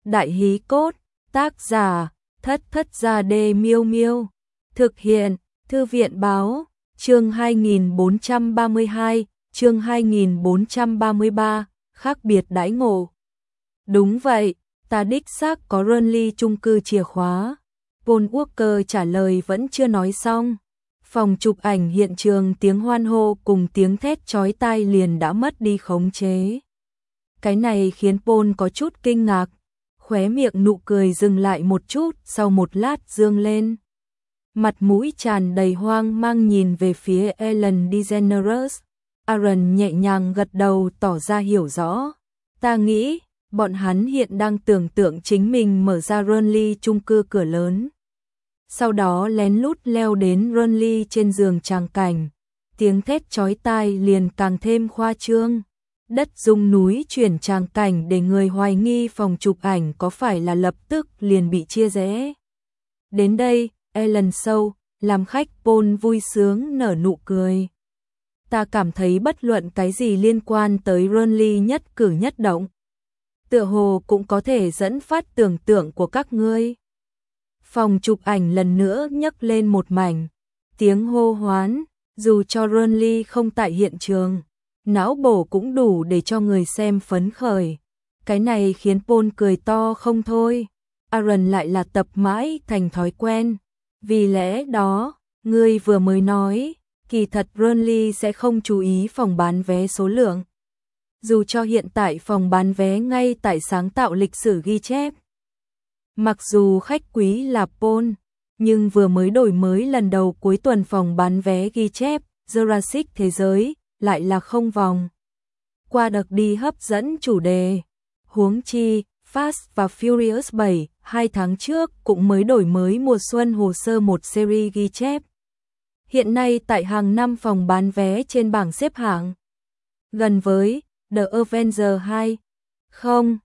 Đại hí cốt, tác giả, Thất Thất Gia Đê Miêu Miêu. Thực hiện, Thư viện báo, chương 2432, chương 2433, khác biệt đãi ngộ. Đúng vậy, ta đích xác có Burnley chung cư chìa khóa. Paul Walker trả lời vẫn chưa nói xong. Phòng chụp ảnh hiện trường tiếng hoan hô cùng tiếng thét chói tai liền đã mất đi khống chế. Cái này khiến Paul có chút kinh ngạc, khóe miệng nụ cười dừng lại một chút, sau một lát dương lên. Mặt mũi tràn đầy hoang mang nhìn về phía Ellen DeGeneres. Aaron nhẹ nhàng gật đầu tỏ ra hiểu rõ. Ta nghĩ, bọn hắn hiện đang tưởng tượng chính mình mở ra Burnley chung cư cửa lớn. Sau đó lén lút leo đến Burnley trên giường tràng cảnh. Tiếng thét chói tai liền càng thêm khoa trương. Đất rung núi chuyển tràng cảnh để người hoài nghi phòng chụp ảnh có phải là lập tức liền bị chia rẽ. Đến đây, Ellen Sâu, làm khách Paul vui sướng nở nụ cười. Ta cảm thấy bất luận cái gì liên quan tới Burnley nhất cử nhất động, tựa hồ cũng có thể dẫn phát tưởng tượng của các ngươi. Phòng chụp ảnh lần nữa nhấc lên một mảnh tiếng hô hoán, dù cho Burnley không tại hiện trường, não bổ cũng đủ để cho người xem phấn khởi. Cái này khiến Paul cười to không thôi. Aaron lại là tập mãi thành thói quen. Vì lẽ đó, ngươi vừa mới nói, kỳ thật Burnley sẽ không chú ý phòng bán vé số lượng. Dù cho hiện tại phòng bán vé ngay tại sáng tạo lịch sử ghi chép. Mặc dù khách quý là Paul, nhưng vừa mới đổi mới lần đầu cuối tuần phòng bán vé ghi chép Jurassic Thế giới lại là không vòng qua được đi hấp dẫn chủ đề. Huống chi, Fast và Furious 7, 2 tháng trước cũng mới đổi mới mùa xuân hồ sơ một series ghi chép. Hiện nay tại hàng năm phòng bán vé trên bảng xếp hạng, gần với The Avengers 2. Không,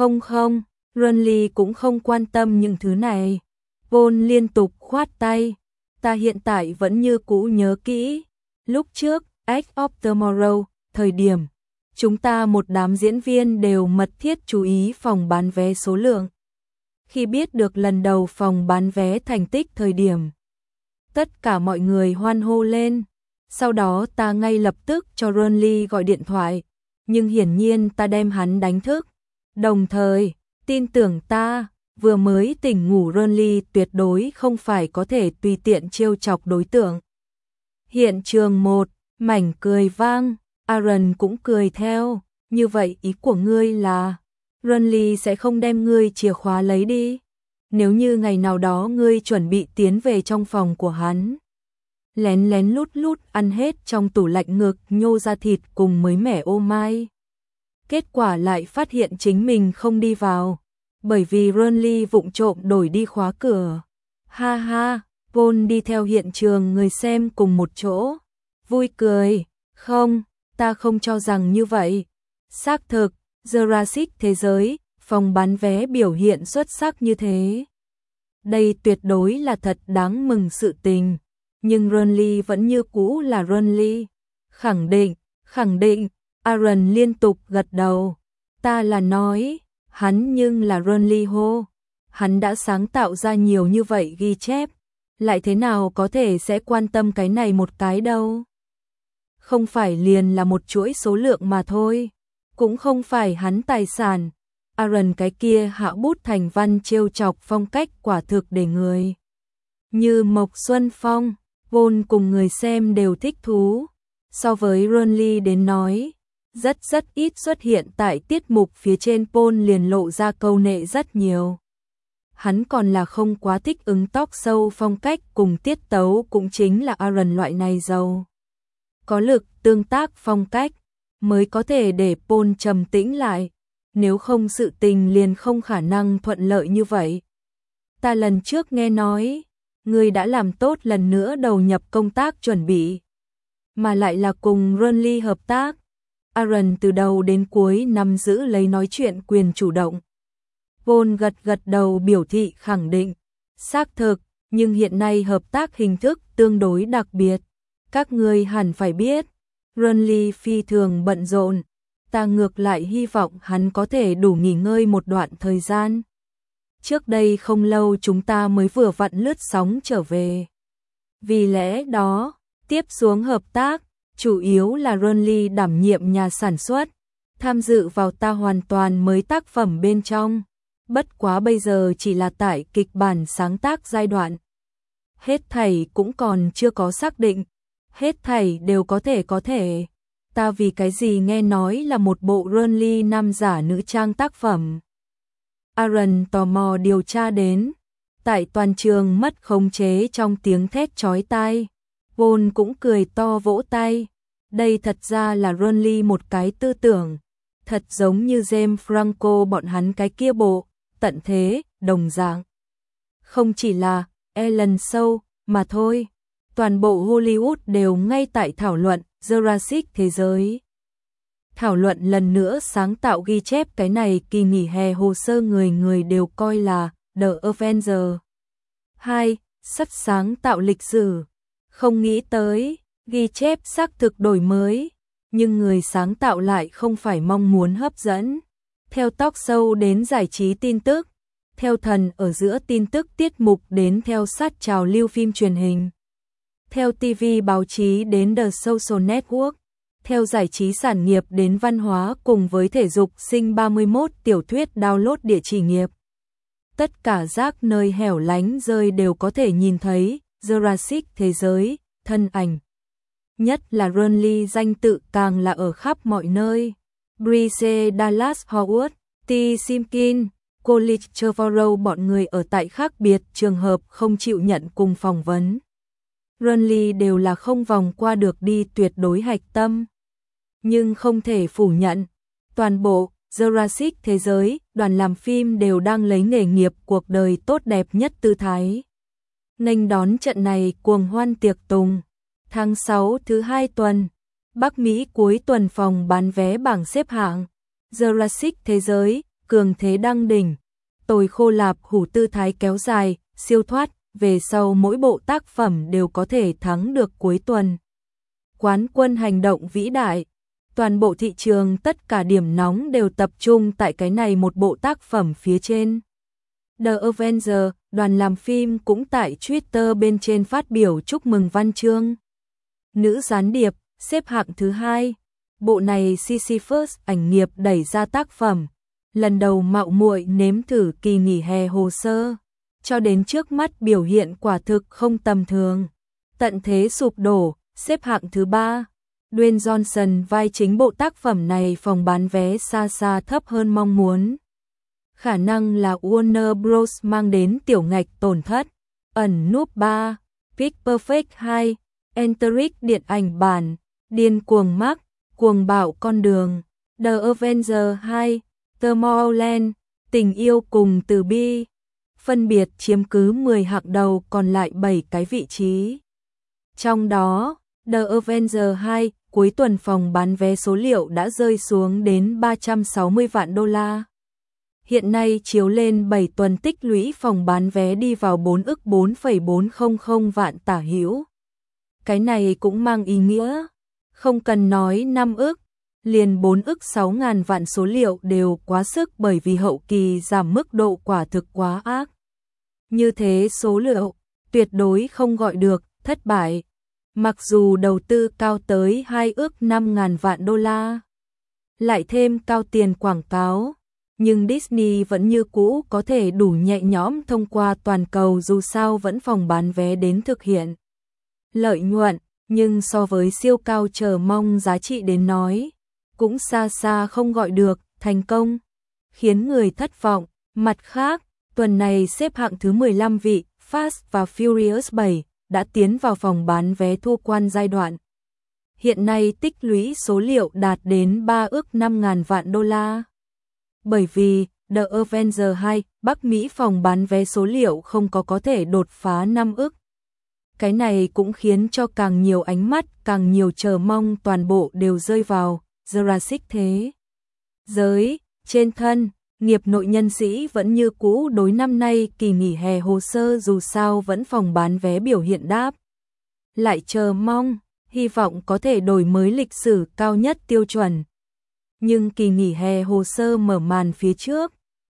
Burnley cũng không quan tâm những thứ này. Paul liên tục khoát tay. Ta hiện tại vẫn như cũ nhớ kỹ. Lúc trước, Edge of Tomorrow, thời điểm, chúng ta một đám diễn viên đều mật thiết chú ý phòng bán vé số lượng. Khi biết được lần đầu phòng bán vé thành tích thời điểm, tất cả mọi người hoan hô lên. Sau đó ta ngay lập tức cho Burnley gọi điện thoại, nhưng hiển nhiên ta đem hắn đánh thức. Đồng thời, tin tưởng ta, vừa mới tỉnh ngủ Burnley tuyệt đối không phải có thể tùy tiện trêu chọc đối tượng. Hiện trường 1, mảnh cười vang, Aaron cũng cười theo. Như vậy ý của ngươi là Burnley sẽ không đem ngươi chìa khóa lấy đi? Nếu như ngày nào đó ngươi chuẩn bị tiến về trong phòng của hắn, lén lén lút lút ăn hết trong tủ lạnh ngực nhô ra thịt cùng mới mẻ ô mai, kết quả lại phát hiện chính mình không đi vào, bởi vì Burnley vụng trộm đổi đi khóa cửa. Ha ha, Paul đi theo hiện trường người xem cùng một chỗ, vui cười. Không, ta không cho rằng như vậy. Xác thực, Jurassic Thế giới, phòng bán vé biểu hiện xuất sắc như thế. Đây tuyệt đối là thật đáng mừng sự tình. Nhưng Burnley vẫn như cũ là Burnley. Khẳng định, Aaron liên tục gật đầu. Ta là nói, hắn nhưng là Burnley hô. Hắn đã sáng tạo ra nhiều như vậy ghi chép, lại thế nào có thể sẽ quan tâm cái này một cái đâu. Không phải liền là một chuỗi số lượng mà thôi, cũng không phải hắn tài sản. Aaron cái kia hạ bút thành văn trêu chọc phong cách quả thực để người như Mộc Xuân Phong, Paul cùng người xem đều thích thú. So với Burnley đến nói, rất ít xuất hiện tại tiết mục phía trên, Paul liền lộ ra câu nệ rất nhiều. Hắn còn là không quá thích ứng talk show phong cách cùng tiết tấu, cũng chính là Aaron loại này giàu có lực tương tác phong cách mới có thể để Paul trầm tĩnh lại, nếu không sự tình liền không khả năng thuận lợi như vậy. Ta lần trước nghe nói, ngươi đã làm tốt lần nữa đầu nhập công tác chuẩn bị, mà lại là cùng Burnley hợp tác. Aaron từ đầu đến cuối nắm giữ lấy nói chuyện quyền chủ động. Paul gật đầu biểu thị khẳng định. Xác thực, nhưng hiện nay hợp tác hình thức tương đối đặc biệt. Các ngươi hẳn phải biết, Burnley phi thường bận rộn. Ta ngược lại hy vọng hắn có thể đủ nghỉ ngơi một đoạn thời gian. trước đây không lâu chúng ta mới vừa vặn lướt sóng trở về. Vì lẽ đó, tiếp xuống hợp tác, chủ yếu là Ronly đảm nhiệm nhà sản xuất, tham dự vào ta hoàn toàn mới tác phẩm bên trong. Bất quá bây giờ chỉ là tại kịch bản sáng tác giai đoạn. Hết thảy cũng còn chưa có xác định, hết thảy đều có thể. Ta vì cái gì nghe nói là một bộ Ronly nam giả nữ trang tác phẩm. Aaron tò mò điều tra đến. Tại toàn trường mất khống chế trong tiếng thét chói tai. Paul cũng cười to vỗ tay. Đây thật ra là Ronly một cái tư tưởng. Thật giống như James Franco bọn hắn cái kia bộ, tận thế, đồng dạng. Không chỉ là Ellen Show mà thôi. Toàn bộ Hollywood đều ngay tại thảo luận Jurassic thế giới. Thảo luận lần nữa sáng tạo ghi chép cái này kỳ nghỉ hè hồ sơ người đều coi là The Avengers 2, sắp sáng tạo lịch sử. Không nghĩ tới, ghi chép xác thực đổi mới, nhưng người sáng tạo lại không phải mong muốn hấp dẫn. Theo talk show đến giải trí tin tức, theo thần ở giữa tin tức tiết mục đến theo sát trào lưu phim truyền hình, theo TV báo chí đến The Social Network, theo giải trí sản nghiệp đến văn hóa cùng với thể dục sinh 31 tiểu thuyết download địa chỉ nghiệp. Tất cả rác nơi hẻo lánh rơi đều có thể nhìn thấy Jurassic thế giới, thân ảnh. Nhất là Ronly danh tự càng là ở khắp mọi nơi. Bryce Dallas Howard, T. Simpkin, College Trevorrow bọn người ở tại khác biệt trường hợp không chịu nhận cùng phỏng vấn. Ronly đều là không vòng qua được đi tuyệt đối hạch tâm. Nhưng không thể phủ nhận, toàn bộ Jurassic thế giới, đoàn làm phim đều đang lấy nghề nghiệp cuộc đời tốt đẹp nhất tư thái. Nghênh đón trận này cuồng hoan tiệc tùng. Tháng 6 thứ 2 tuần, Bắc Mỹ cuối tuần phòng bán vé bảng xếp hạng. Jurassic thế giới, cường thế đăng đỉnh. Tồi khô lạp hủ tư thái kéo dài, siêu thoát, về sau mỗi bộ tác phẩm đều có thể thắng được cuối tuần. Quán quân hành động vĩ đại. Toàn bộ thị trường tất cả điểm nóng đều tập trung tại cái này một bộ tác phẩm phía trên. The Avengers, đoàn làm phim cũng tại Twitter bên trên phát biểu chúc mừng văn chương. Nữ gián điệp, xếp hạng thứ 2. Bộ này Sisyphus ảnh nghiệp đẩy ra tác phẩm. Lần đầu mạo muội nếm thử kỳ nghỉ hè hồ sơ. Cho đến trước mắt biểu hiện quả thực không tầm thường. Tận thế sụp đổ, xếp hạng thứ 3. Dwayne Johnson vai chính bộ tác phẩm này phòng bán vé xa xa thấp hơn mong muốn. Khả năng là Warner Bros mang đến tiểu ngạch tổn thất. Ẩn núp 3, Pitch Perfect 2, Enteric điện ảnh bản, Điên cuồng Max, cuồng bạo con đường, The Avengers 2, Tomorrowland, tình yêu cùng từ bi, phân biệt chiếm cứ 10 hạng đầu còn lại 7 cái vị trí. Trong đó, The Avengers 2 cuối tuần phòng bán vé số liệu đã rơi xuống đến 360 vạn đô la. Hiện nay chiếu lên 7 tuần tích lũy phòng bán vé đi vào 4 ức 4,400 vạn tả hữu. Cái này cũng mang ý nghĩa, không cần nói 5 ức, liền 4 ức 6 ngàn vạn số liệu đều quá sức bởi vì hậu kỳ giảm mức độ quả thực quá ác. Như thế số liệu, tuyệt đối không gọi được thất bại. Mặc dù đầu tư cao tới 2 ức 5 ngàn vạn đô la, lại thêm cao tiền quảng cáo, nhưng Disney vẫn như cũ có thể đủ nhẹ nhõm thông qua toàn cầu dù sao vẫn phòng bán vé đến thực hiện lợi nhuận, nhưng so với siêu cao chờ mong giá trị đến nói, cũng xa xa không gọi được thành công, khiến người thất vọng. Mặt khác, tuần này xếp hạng thứ 15 vị, Fast và Furious 7 đã tiến vào phòng bán vé thu quan giai đoạn. Hiện nay tích lũy số liệu đạt đến 3 ức 5 ngàn vạn đô la. Bởi vì The Avengers 2 Bắc Mỹ phòng bán vé số liệu không có thể đột phá 5 ức. Cái này cũng khiến cho càng nhiều ánh mắt, càng nhiều chờ mong toàn bộ đều rơi vào Jurassic thế giới. Trên thân, nghiệp nội nhân sĩ vẫn như cũ đối năm nay kỳ nghỉ hè hồ sơ dù sao vẫn phòng bán vé biểu hiện đáp. Lại chờ mong, hy vọng có thể đổi mới lịch sử cao nhất tiêu chuẩn. Nhưng kỳ nghỉ hè hồ sơ mở màn phía trước,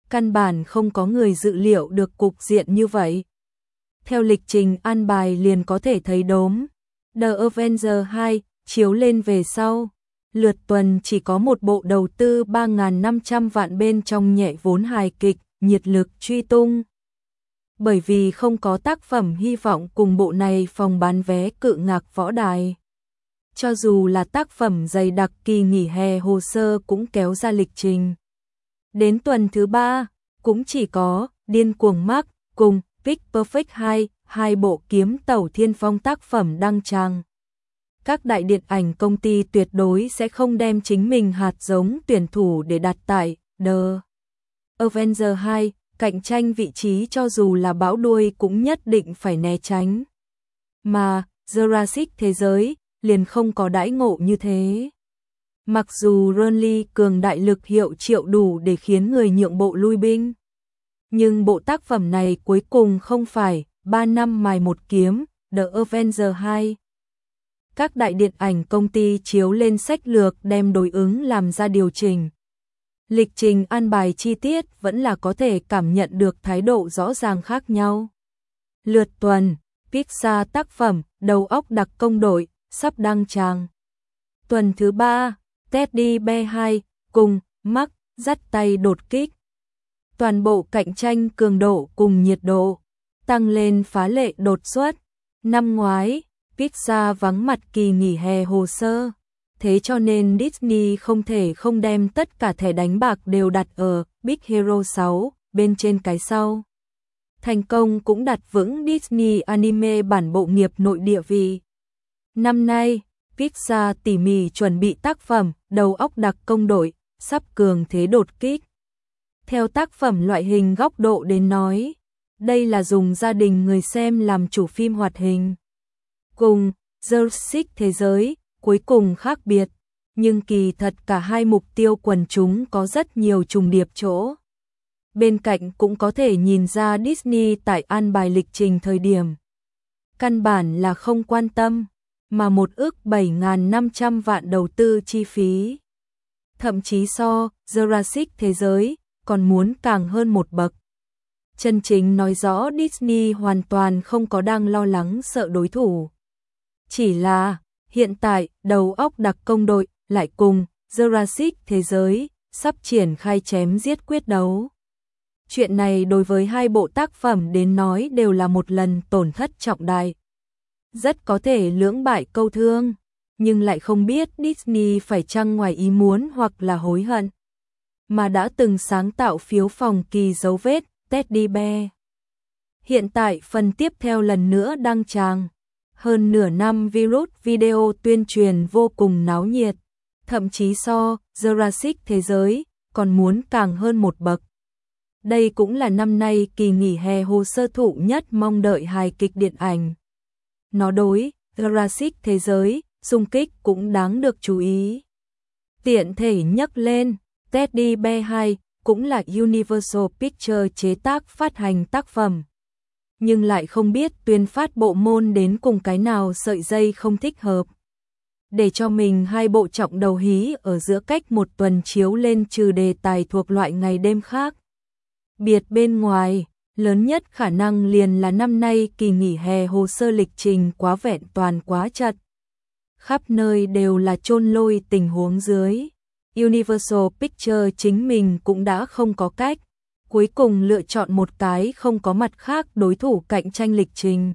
căn bản không có người dự liệu được cục diện như vậy. Theo lịch trình an bài liền có thể thấy đốm, The Avenger 2 chiếu lên về sau. Lượt tuần chỉ có một bộ đầu tư 3.500 vạn bên trong nhẹ vốn hài kịch, nhiệt lực truy tung. Bởi vì không có tác phẩm hy vọng cùng bộ này phòng bán vé cự ngạc võ đài. Cho dù là tác phẩm dày đặc kỳ nghỉ hè hồ sơ cũng kéo ra lịch trình. Đến tuần thứ 3, cũng chỉ có Điên cuồng Mark cùng Pitch Perfect 2, hai bộ kiếm tàu thiên phong tác phẩm đăng tràng. Các đại điện ảnh công ty tuyệt đối sẽ không đem chính mình hạt giống tuyển thủ để đặt tại The Avenger 2, cạnh tranh vị trí cho dù là bão đuôi cũng nhất định phải né tránh. Mà Jurassic thế giới liền không có đãi ngộ như thế. Mặc dù Renly cường đại lực hiệu triệu đủ để khiến người nhượng bộ lui binh, nhưng bộ tác phẩm này cuối cùng không phải 3 năm mài một kiếm, The Avenger 2. Các đại điện ảnh công ty chiếu lên sách lược đem đối ứng làm ra điều chỉnh. Lịch trình an bài chi tiết vẫn là có thể cảm nhận được thái độ rõ ràng khác nhau. Lượt tuần, Pixar tác phẩm Đầu óc đặc công đội sắp đăng tràng. Tuần thứ 3, Teddy Bear 2 cùng Mark dắt tay đột kích. Toàn bộ cạnh tranh cường độ cùng nhiệt độ tăng lên phá lệ đột xuất. Năm ngoái, Pixar vắng mặt kỳ nghỉ hè hồ sơ, thế cho nên Disney không thể không đem tất cả thẻ đánh bạc đều đặt ở Big Hero 6 bên trên cái sau. Thành công cũng đặt vững Disney anime bản bộ nghiệp nội địa vị. Năm nay, Pixar tỉ mỉ chuẩn bị tác phẩm Đầu óc đặc công đội sắp cường thế đột kích. Theo tác phẩm loại hình góc độ đến nói, đây là dùng gia đình người xem làm chủ phim hoạt hình. Cùng Jurassic thế giới cuối cùng khác biệt, nhưng kỳ thật cả hai mục tiêu quần chúng có rất nhiều trùng điệp chỗ. Bên cạnh cũng có thể nhìn ra Disney tại an bài lịch trình thời điểm. Căn bản là không quan tâm, mà 1.700.500 vạn đầu tư chi phí. Thậm chí so Jurassic thế giới còn muốn càng hơn một bậc. Chân chính nói rõ Disney hoàn toàn không có đang lo lắng sợ đối thủ. Chỉ là hiện tại đầu óc đặc công đội lại cùng Jurassic thế giới sắp triển khai chém giết quyết đấu. Chuyện này đối với hai bộ tác phẩm đến nói đều là một lần tổn thất trọng đại. Rất có thể lưỡng bại câu thương, nhưng lại không biết Disney phải chăng ngoài ý muốn hoặc là hối hận. Mà đã từng sáng tạo phiếu phòng kỳ dấu vết Teddy Bear. Hiện tại phần tiếp theo lần nữa đăng tràng. Hơn nửa năm virus video tuyên truyền vô cùng náo nhiệt, thậm chí so Jurassic thế giới còn muốn càng hơn một bậc. Đây cũng là năm nay kỳ nghỉ hè hồ sơ thụ nhất mong đợi hài kịch điện ảnh. Nó đối Jurassic thế giới xung kích cũng đáng được chú ý. Tiện thể nhắc lên, Teddy Bear 2 cũng là Universal Pictures chế tác phát hành tác phẩm. Nhưng lại không biết tuyên phát bộ môn đến cùng cái nào sợi dây không thích hợp. Để cho mình hai bộ trọng đầu hí ở giữa cách một tuần chiếu lên trừ đề tài thuộc loại ngày đêm khác. Biệt bên ngoài, lớn nhất khả năng liền là năm nay kỳ nghỉ hè hồ sơ lịch trình quá vẹn toàn quá chặt. Khắp nơi đều là chôn lôi tình huống dưới. Universal Pictures chính mình cũng đã không có cách. Cuối cùng lựa chọn một cái không có mặt khác đối thủ cạnh tranh lịch trình.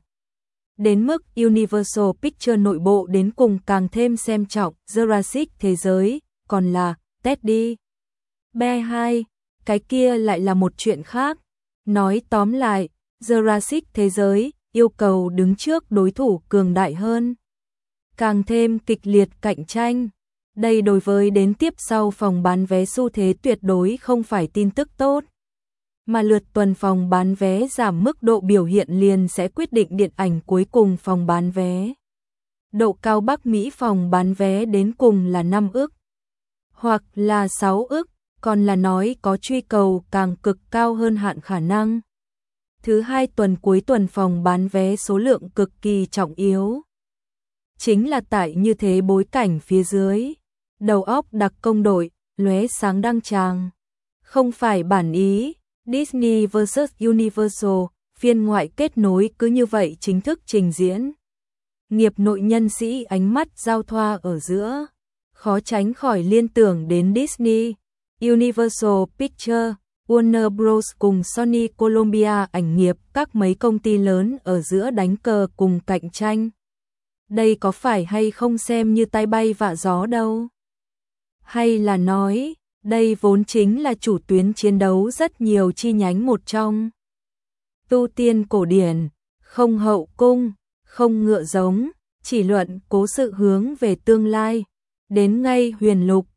Đến mức Universal Pictures nội bộ đến cùng càng thêm xem trọng Jurassic thế giới, còn là Teddy Bear 2, cái kia lại là một chuyện khác. Nói tóm lại, Jurassic thế giới yêu cầu đứng trước đối thủ cường đại hơn. Càng thêm kịch liệt cạnh tranh. Đây đối với đến tiếp sau phòng bán vé xu thế tuyệt đối không phải tin tức tốt. Mà lượt tuần phòng bán vé giảm mức độ biểu hiện liền sẽ quyết định điện ảnh cuối cùng phòng bán vé. Độ cao Bắc Mỹ phòng bán vé đến cùng là 5 ức, hoặc là 6 ức, còn là nói có truy cầu càng cực cao hơn hạn khả năng. Thứ hai tuần cuối tuần phòng bán vé số lượng cực kỳ trọng yếu. Chính là tại như thế bối cảnh phía dưới, đầu óc đặc công đội, lóe sáng đăng tràng. Không phải bản ý, Disney vs Universal, phiên ngoại kết nối cứ như vậy chính thức trình diễn. Nghiệp nội nhân sĩ ánh mắt giao thoa ở giữa, khó tránh khỏi liên tưởng đến Disney, Universal Pictures, Warner Bros cùng Sony Columbia ảnh nghiệp, các mấy công ty lớn ở giữa đánh cờ cùng cạnh tranh. Đây có phải hay không xem như tai bay vạ gió đâu. Hay là nói, đây vốn chính là chủ tuyến chiến đấu rất nhiều chi nhánh một trong. Tu tiên cổ điển, không hậu cung, không ngựa giống, chỉ luận cố sự hướng về tương lai. Đến ngay huyền lục,